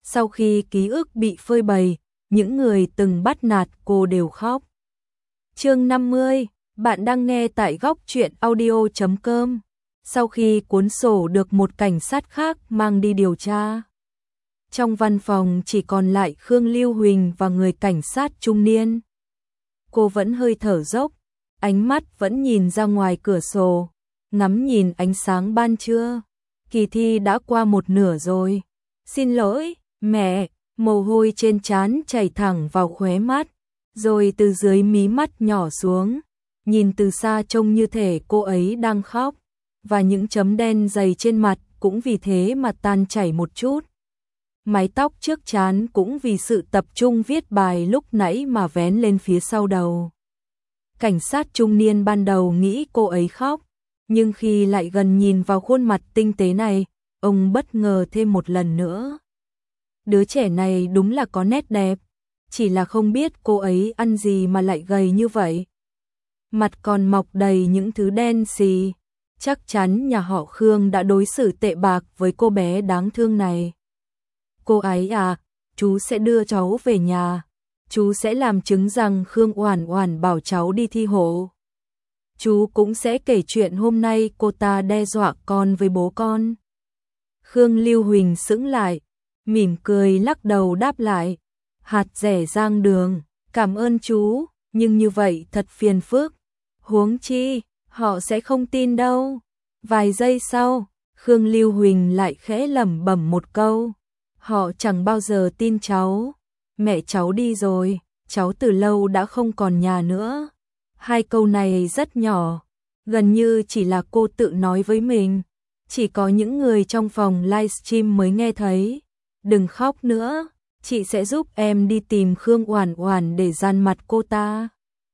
Sau khi ký ức bị phơi bày, những người từng bắt nạt cô đều khóc. Chương 50, bạn đang nghe tại góc truyện audio.com. Sau khi cuốn sổ được một cảnh sát khác mang đi điều tra, trong văn phòng chỉ còn lại Khương Lưu Huỳnh và người cảnh sát trung niên. Cô vẫn hơi thở dốc, ánh mắt vẫn nhìn ra ngoài cửa sổ, ngắm nhìn ánh sáng ban trưa. Kỳ thi đã qua một nửa rồi. Xin lỗi, mẹ, mồ hôi trên trán chảy thẳng vào khóe mắt, rồi từ dưới mí mắt nhỏ xuống. Nhìn từ xa trông như thể cô ấy đang khóc, và những chấm đen dày trên mặt cũng vì thế mà tan chảy một chút. Mái tóc trước trán cũng vì sự tập trung viết bài lúc nãy mà vén lên phía sau đầu. Cảnh sát trung niên ban đầu nghĩ cô ấy khóc, nhưng khi lại gần nhìn vào khuôn mặt tinh tế này, ông bất ngờ thêm một lần nữa. Đứa trẻ này đúng là có nét đẹp, chỉ là không biết cô ấy ăn gì mà lại gầy như vậy. Mặt còn mọc đầy những thứ đen xì, chắc chắn nhà họ Khương đã đối xử tệ bạc với cô bé đáng thương này. Cô ấy à, chú sẽ đưa cháu về nhà, chú sẽ làm chứng rằng Khương Oản Oản bảo cháu đi thi hộ. Chú cũng sẽ kể chuyện hôm nay cô ta đe dọa con với bố con. Khương Lưu Huỳnh sững lại, mỉm cười lắc đầu đáp lại. Hạt rẻ rang đường, cảm ơn chú, nhưng như vậy thật phiền phức. Huống chi, họ sẽ không tin đâu. Vài giây sau, Khương Lưu Huỳnh lại khẽ lẩm bẩm một câu. Họ chẳng bao giờ tin cháu. Mẹ cháu đi rồi, cháu từ lâu đã không còn nhà nữa. Hai câu này rất nhỏ, gần như chỉ là cô tự nói với mình. Chỉ có những người trong phòng livestream mới nghe thấy. Đừng khóc nữa, chị sẽ giúp em đi tìm Khương Oản Oản để gian mặt cô ta.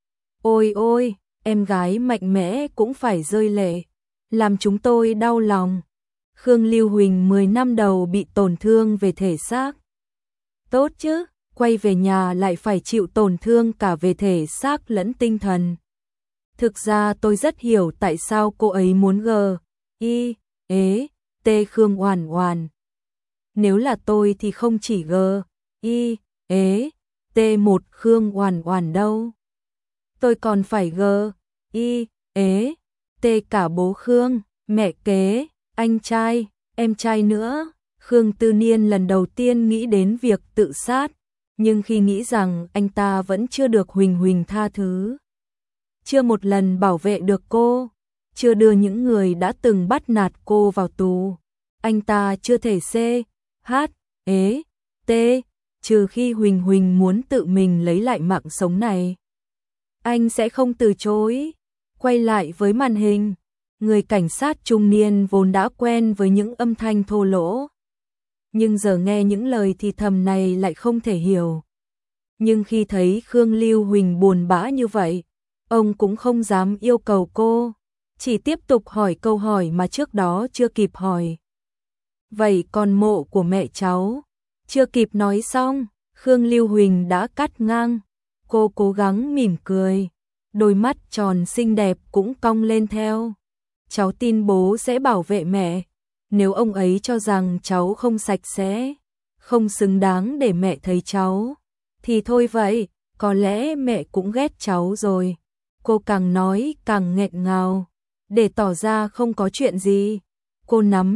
Ôi ôi, em gái mạnh mẽ cũng phải rơi lệ, làm chúng tôi đau lòng. Khương Lưu Huỳnh 10 năm đầu bị tổn thương về thể xác. Tốt chứ, quay về nhà lại phải chịu tổn thương cả về thể xác lẫn tinh thần. Thực ra tôi rất hiểu tại sao cô ấy muốn T Khương Oản Oản. Nếu là tôi thì không chỉ T1 Khương Oản Oản đâu. Tôi còn phải T cả bố Khương, mẹ kế, anh trai, em trai nữa. Khương Tư Niên lần đầu tiên nghĩ đến việc tự sát, nhưng khi nghĩ rằng anh ta vẫn chưa được Huỳnh Huỳnh tha thứ, chưa một lần bảo vệ được cô, chưa đưa những người đã từng bắt nạt cô vào tù, anh ta chưa thể trừ khi Huỳnh Huỳnh muốn tự mình lấy lại mạng sống này. Anh sẽ không từ chối. Quay lại với màn hình, người cảnh sát trung niên vốn đã quen với những âm thanh thô lỗ, nhưng giờ nghe những lời thì thầm này lại không thể hiểu. Nhưng khi thấy Khương Lưu Huỳnh buồn bã như vậy, ông cũng không dám yêu cầu cô, chỉ tiếp tục hỏi câu hỏi mà trước đó chưa kịp hỏi. Vậy còn mộ của mẹ cháu? Chưa kịp nói xong, Khương Lưu Huỳnh đã cắt ngang. Cô cố gắng mỉm cười, đôi mắt tròn xinh đẹp cũng cong lên theo. Cháu tin bố sẽ bảo vệ mẹ. Nếu ông ấy cho rằng cháu không sạch sẽ, không xứng đáng để mẹ thấy cháu, thì thôi vậy, có lẽ mẹ cũng ghét cháu rồi. Cô càng nói càng nghẹn ngào, để tỏ ra không có chuyện gì. Cô nắm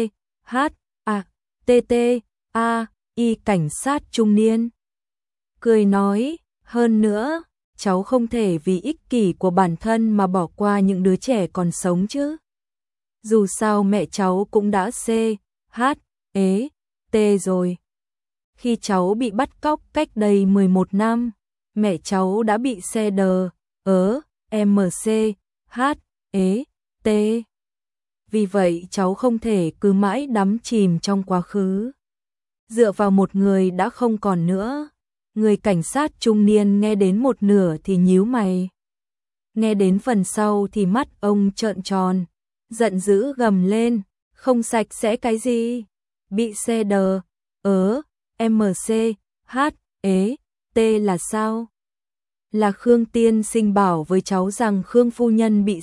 cảnh sát trung niên, cười nói, hơn nữa, cháu không thể vì ích kỷ của bản thân mà bỏ qua những đứa trẻ còn sống chứ. Dù sao mẹ cháu cũng đã rồi. Khi cháu bị bắt cóc cách đây 11 năm, mẹ cháu đã bị Vì vậy cháu không thể cứ mãi đắm chìm trong quá khứ, dựa vào một người đã không còn nữa. Người cảnh sát trung niên nghe đến một nửa thì nhíu mày. Nghe đến phần sau thì mắt ông trợn tròn, giận dữ gầm lên, không sạch sẽ cái gì? Bị là sao? Là Khương tiên sinh bảo với cháu rằng Khương phu nhân bị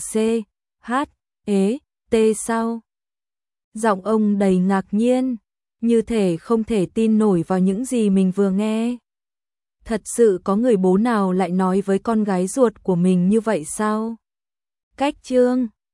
sao? Giọng ông đầy ngạc nhiên, như thể không thể tin nổi vào những gì mình vừa nghe. Thật sự có người bố nào lại nói với con gái ruột của mình như vậy sao? Cách chương